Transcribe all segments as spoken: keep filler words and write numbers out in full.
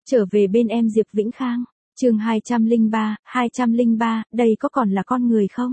Trở về bên em Diệp Vĩnh Khang, chương hai trăm lẻ ba, hai trăm lẻ ba, đây có còn là con người không?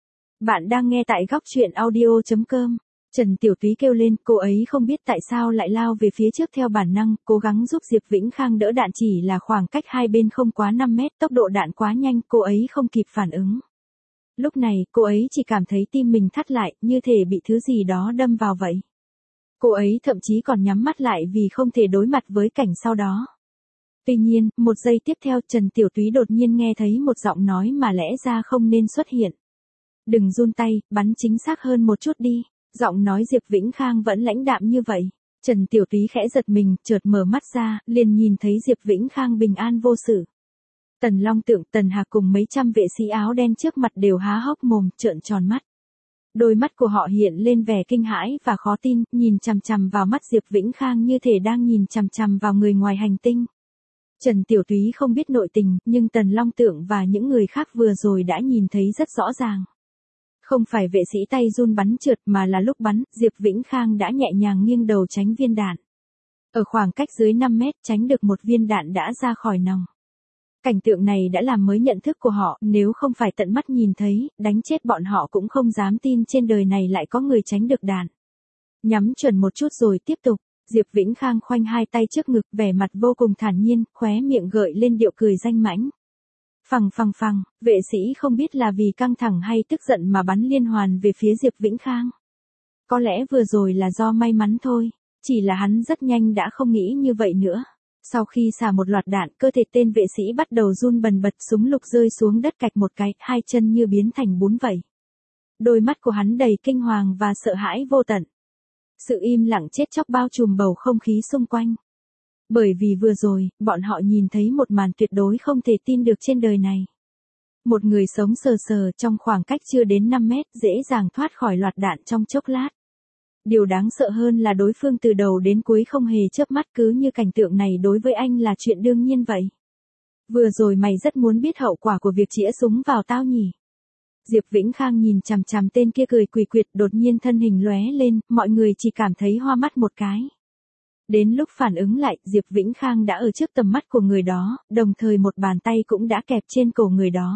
Bạn đang nghe tại góc truyện audio chấm com. Trần Tiểu Túy kêu lên, cô ấy không biết tại sao lại lao về phía trước theo bản năng, cố gắng giúp Diệp Vĩnh Khang đỡ đạn, chỉ là khoảng cách hai bên không quá năm mét, tốc độ đạn quá nhanh, cô ấy không kịp phản ứng. Lúc này, cô ấy chỉ cảm thấy tim mình thắt lại, như thể bị thứ gì đó đâm vào vậy. Cô ấy thậm chí còn nhắm mắt lại vì không thể đối mặt với cảnh sau đó. Tuy nhiên, một giây tiếp theo Trần Tiểu Túy đột nhiên nghe thấy một giọng nói mà lẽ ra không nên xuất hiện. Đừng run tay, bắn chính xác hơn một chút đi. Giọng nói Diệp Vĩnh Khang vẫn lãnh đạm như vậy. Trần Tiểu Túy khẽ giật mình, chợt mở mắt ra, liền nhìn thấy Diệp Vĩnh Khang bình an vô sự. Tần Long Tượng, Tần Hạc cùng mấy trăm vệ sĩ áo đen trước mặt đều há hốc mồm, trợn tròn mắt. Đôi mắt của họ hiện lên vẻ kinh hãi và khó tin, nhìn chằm chằm vào mắt Diệp Vĩnh Khang như thể đang nhìn chằm chằm vào người ngoài hành tinh. Trần Tiểu Túy không biết nội tình, nhưng Tần Long Tượng và những người khác vừa rồi đã nhìn thấy rất rõ ràng. Không phải vệ sĩ tay run bắn trượt mà là lúc bắn, Diệp Vĩnh Khang đã nhẹ nhàng nghiêng đầu tránh viên đạn. Ở khoảng cách dưới năm mét tránh được một viên đạn đã ra khỏi nòng. Cảnh tượng này đã làm mới nhận thức của họ, nếu không phải tận mắt nhìn thấy, đánh chết bọn họ cũng không dám tin trên đời này lại có người tránh được đạn. Nhắm chuẩn một chút rồi tiếp tục, Diệp Vĩnh Khang khoanh hai tay trước ngực, vẻ mặt vô cùng thản nhiên, khóe miệng gợi lên điệu cười danh mãnh. Phằng phằng phằng, vệ sĩ không biết là vì căng thẳng hay tức giận mà bắn liên hoàn về phía Diệp Vĩnh Khang. Có lẽ vừa rồi là do may mắn thôi, chỉ là hắn rất nhanh đã không nghĩ như vậy nữa. Sau khi xả một loạt đạn, cơ thể tên vệ sĩ bắt đầu run bần bật, súng lục rơi xuống đất cạch một cái, hai chân như biến thành bún vậy. Đôi mắt của hắn đầy kinh hoàng và sợ hãi vô tận. Sự im lặng chết chóc bao trùm bầu không khí xung quanh. Bởi vì vừa rồi, bọn họ nhìn thấy một màn tuyệt đối không thể tin được trên đời này. Một người sống sờ sờ trong khoảng cách chưa đến năm mét, dễ dàng thoát khỏi loạt đạn trong chốc lát. Điều đáng sợ hơn là đối phương từ đầu đến cuối không hề chớp mắt, cứ như cảnh tượng này đối với anh là chuyện đương nhiên vậy. Vừa rồi mày rất muốn biết hậu quả của việc chĩa súng vào tao nhỉ? Diệp Vĩnh Khang nhìn chằm chằm tên kia cười quỷ quyệt, đột nhiên thân hình lóe lên, mọi người chỉ cảm thấy hoa mắt một cái. Đến lúc phản ứng lại, Diệp Vĩnh Khang đã ở trước tầm mắt của người đó, đồng thời một bàn tay cũng đã kẹp trên cổ người đó.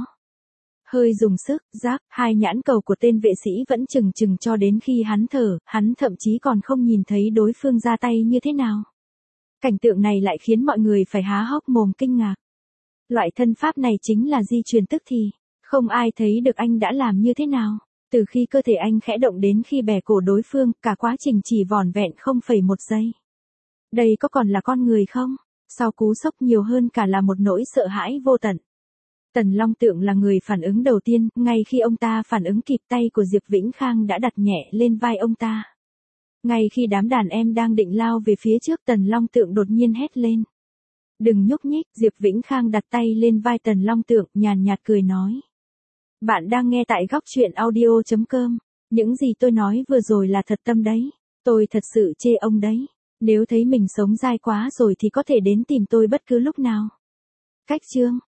Hơi dùng sức, rác, hai nhãn cầu của tên vệ sĩ vẫn chừng chừng cho đến khi hắn thở, hắn thậm chí còn không nhìn thấy đối phương ra tay như thế nào. Cảnh tượng này lại khiến mọi người phải há hốc mồm kinh ngạc. Loại thân pháp này chính là di truyền tức thì, không ai thấy được anh đã làm như thế nào. Từ khi cơ thể anh khẽ động đến khi bẻ cổ đối phương, cả quá trình chỉ vỏn vẹn không phẩy một giây. Đây có còn là con người không? Sau cú sốc nhiều hơn cả là một nỗi sợ hãi vô tận. Tần Long Tượng là người phản ứng đầu tiên, ngay khi ông ta phản ứng kịp, tay của Diệp Vĩnh Khang đã đặt nhẹ lên vai ông ta. Ngay khi đám đàn em đang định lao về phía trước, Tần Long Tượng đột nhiên hét lên. Đừng nhúc nhích, Diệp Vĩnh Khang đặt tay lên vai Tần Long Tượng, nhàn nhạt cười nói. Bạn đang nghe tại góc truyện audio chấm com. Những gì tôi nói vừa rồi là thật tâm đấy. Tôi thật sự chê ông đấy. Nếu thấy mình sống dai quá rồi thì có thể đến tìm tôi bất cứ lúc nào. Cách chương.